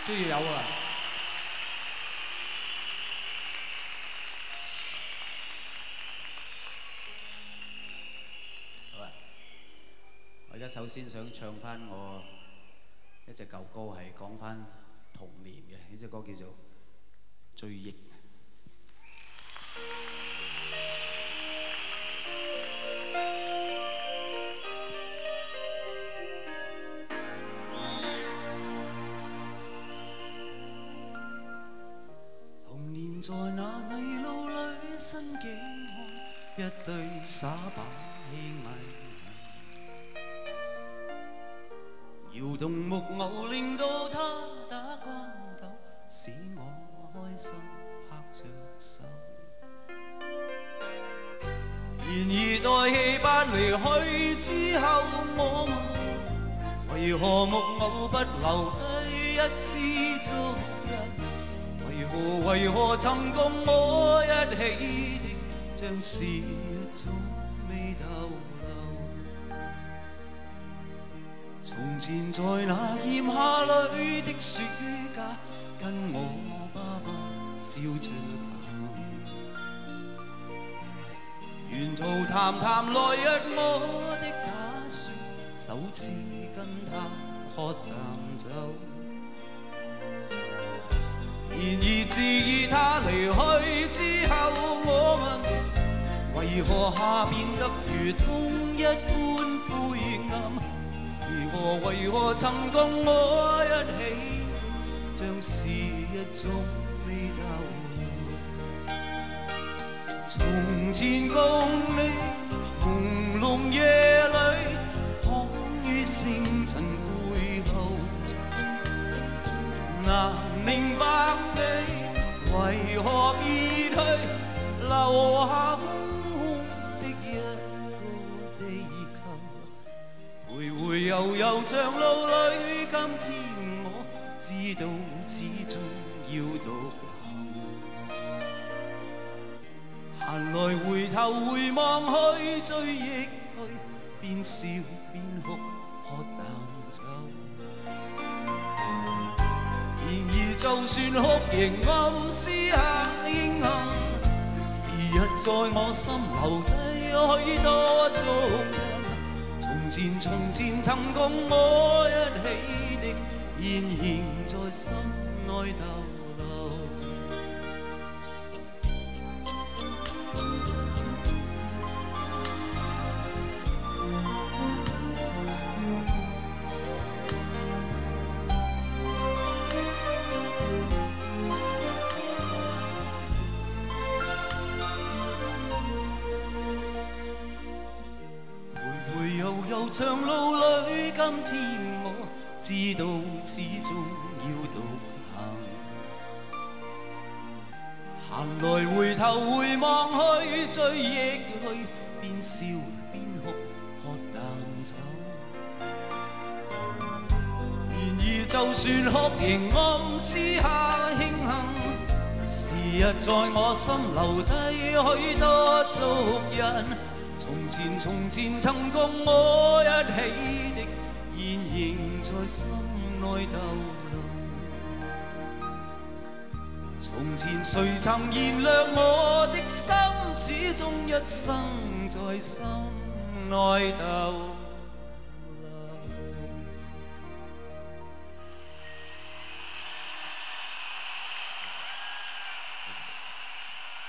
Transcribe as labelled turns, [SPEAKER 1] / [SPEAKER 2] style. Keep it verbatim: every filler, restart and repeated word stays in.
[SPEAKER 1] 都要有啊！好啊！我而家首先想唱翻我一隻舊歌，係講翻童年嘅。呢隻歌叫做《追憶》。
[SPEAKER 2] 在那泥路裏，新景看一對耍把戲藝，搖動木偶令到他打關鬥，使我開心拍着手。然而待戲班離去之後，我問為何木偶不留低一絲足印？為何曾共我一起的，像是一種未逗留？從前在那炎夏裏的暑假，跟我爸爸笑着行，沿途談談來日我的打算，首次跟他喝淡酒。然而自他離去之後，我問為何夏變得如冬一般灰暗？為何為何曾共我一起，像是一種未逗留？從前共你朦朧夜裏，躺於星塵背後，難明白你為何別去，留下空空的一個地球。徘徊悠悠長路裏，今天我知道始終要獨行。閒來回頭回望去，追憶去，邊笑邊哭，喝淡酒。然而就算哭仍暗私下慶幸，時日在我心留低許多足印。從前從前曾共我一起的，現仍在心內逗留。悠長路裏，今天我知道始終要獨行。閒來回頭回望去，追憶去，邊笑邊哭，喝淡酒。然而就算哭仍暗私下慶幸，時日在我心留低許多足印。從前從前曾共我一起的，現仍在心內逗留。從前誰曾燃亮我的心，始終一生在心內逗留。